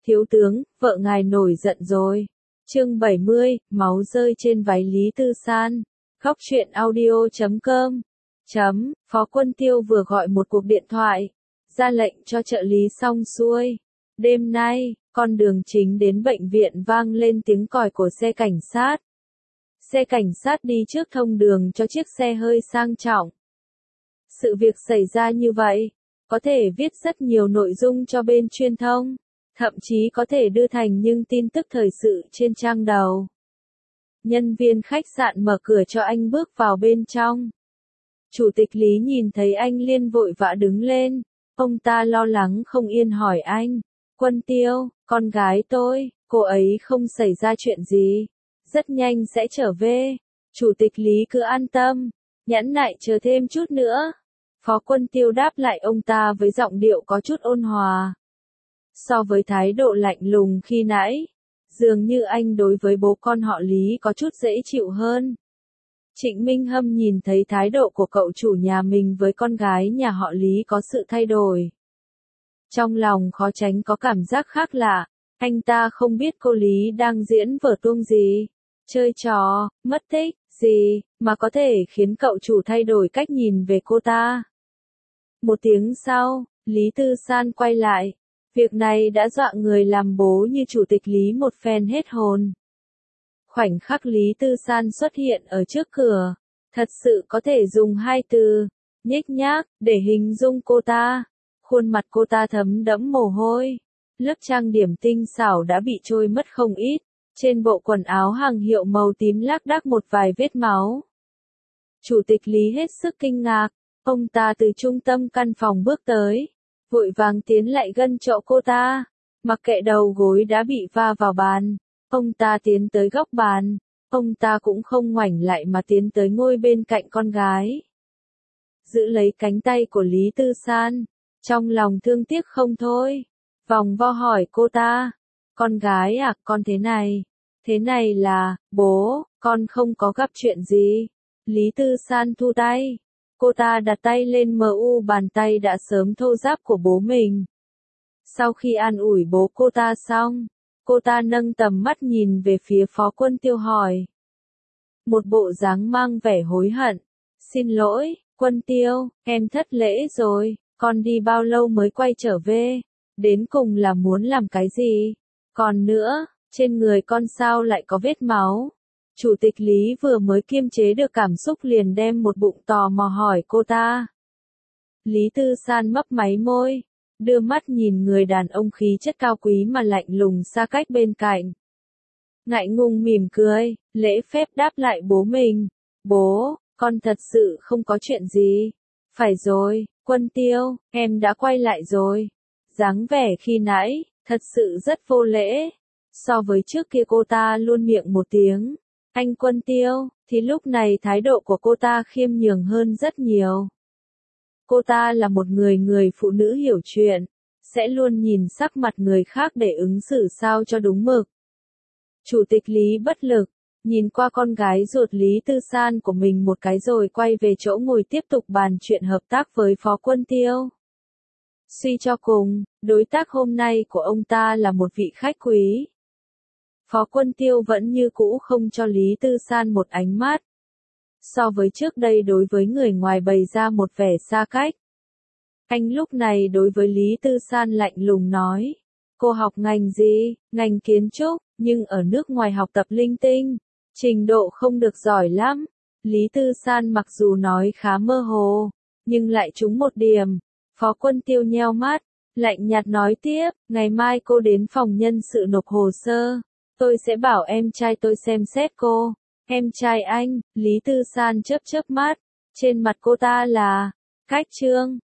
Thiếu tướng, vợ ngài nổi giận rồi. Chương 70, máu rơi trên váy Lý Tư San. Góc truyện audio.com. Phó Quân Tiêu vừa gọi một cuộc điện thoại, ra lệnh cho trợ lý xong xuôi. Đêm nay, con đường chính đến bệnh viện vang lên tiếng còi của xe cảnh sát. Xe cảnh sát đi trước thông đường cho chiếc xe hơi sang trọng. Sự việc xảy ra như vậy, có thể viết rất nhiều nội dung cho bên truyền thông, thậm chí có thể đưa thành những tin tức thời sự trên trang đầu. Nhân viên khách sạn mở cửa cho anh bước vào bên trong. Chủ tịch Lý nhìn thấy anh liền vội vã đứng lên, ông ta lo lắng không yên hỏi anh, Quân Tiêu, con gái tôi, cô ấy không xảy ra chuyện gì, rất nhanh sẽ trở về. Chủ tịch Lý cứ an tâm, nhẫn nại chờ thêm chút nữa. Phó Quân Tiêu đáp lại ông ta với giọng điệu có chút ôn hòa. So với thái độ lạnh lùng khi nãy, dường như anh đối với bố con họ Lý có chút dễ chịu hơn. Trịnh Minh Hâm nhìn thấy thái độ của cậu chủ nhà mình với con gái nhà họ Lý có sự thay đổi. Trong lòng khó tránh có cảm giác khác lạ, anh ta không biết cô Lý đang diễn vở tuông gì, chơi trò, mất tích, gì, mà có thể khiến cậu chủ thay đổi cách nhìn về cô ta. Một tiếng sau, Lý Tư San quay lại. Việc này đã dọa người làm bố như chủ tịch Lý một phen hết hồn. Khoảnh khắc Lý Tư San xuất hiện ở trước cửa, thật sự có thể dùng hai từ, nhếch nhác, để hình dung cô ta. Khuôn mặt cô ta thấm đẫm mồ hôi, lớp trang điểm tinh xảo đã bị trôi mất không ít, trên bộ quần áo hàng hiệu màu tím lác đác một vài vết máu. Chủ tịch Lý hết sức kinh ngạc, ông ta từ trung tâm căn phòng bước tới, vội vàng tiến lại gần chỗ cô ta, mặc kệ đầu gối đã bị va vào bàn, ông ta tiến tới góc bàn, ông ta cũng không ngoảnh lại mà tiến tới ngồi bên cạnh con gái. Giữ lấy cánh tay của Lý Tư San, trong lòng thương tiếc không thôi, vòng vo hỏi cô ta, con gái à, con thế này là, bố, con không có gặp chuyện gì. Lý Tư San thu tay. Cô ta đặt tay lên bàn tay đã sớm thô ráp của bố mình. Sau khi an ủi bố cô ta xong, cô ta nâng tầm mắt nhìn về phía Phó Quân Tiêu hỏi. Một bộ dáng mang vẻ hối hận. Xin lỗi, Quân Tiêu, em thất lễ rồi, con đi bao lâu mới quay trở về? Đến cùng là muốn làm cái gì? Còn nữa, trên người con sao lại có vết máu? Chủ tịch Lý vừa mới kiềm chế được cảm xúc liền đem một bụng tò mò hỏi cô ta. Lý Tư San mấp máy môi, đưa mắt nhìn người đàn ông khí chất cao quý mà lạnh lùng xa cách bên cạnh. Ngại ngùng mỉm cười, lễ phép đáp lại bố mình. Bố, con thật sự không có chuyện gì. Phải rồi, Quân Tiêu, em đã quay lại rồi. Dáng vẻ khi nãy, thật sự rất vô lễ. So với trước kia cô ta luôn miệng một tiếng. Anh Quân Tiêu, thì lúc này thái độ của cô ta khiêm nhường hơn rất nhiều. Cô ta là một người phụ nữ hiểu chuyện, sẽ luôn nhìn sắc mặt người khác để ứng xử sao cho đúng mực. Chủ tịch Lý bất lực, nhìn qua con gái ruột Lý Tư San của mình một cái rồi quay về chỗ ngồi tiếp tục bàn chuyện hợp tác với Phó Quân Tiêu. Suy cho cùng, đối tác hôm nay của ông ta là một vị khách quý. Phó Quân Tiêu vẫn như cũ không cho Lý Tư San một ánh mắt. So với trước đây đối với người ngoài bày ra một vẻ xa cách. Anh lúc này đối với Lý Tư San lạnh lùng nói. Cô học ngành gì? Ngành kiến trúc, nhưng ở nước ngoài học tập linh tinh. Trình độ không được giỏi lắm. Lý Tư San mặc dù nói khá mơ hồ, nhưng lại trúng một điểm. Phó Quân Tiêu nheo mắt, lạnh nhạt nói tiếp, ngày mai cô đến phòng nhân sự nộp hồ sơ. Tôi sẽ bảo em trai tôi xem xét cô. Em trai anh, Lý Tư San chớp chớp mắt, trên mặt cô ta là, cách trương,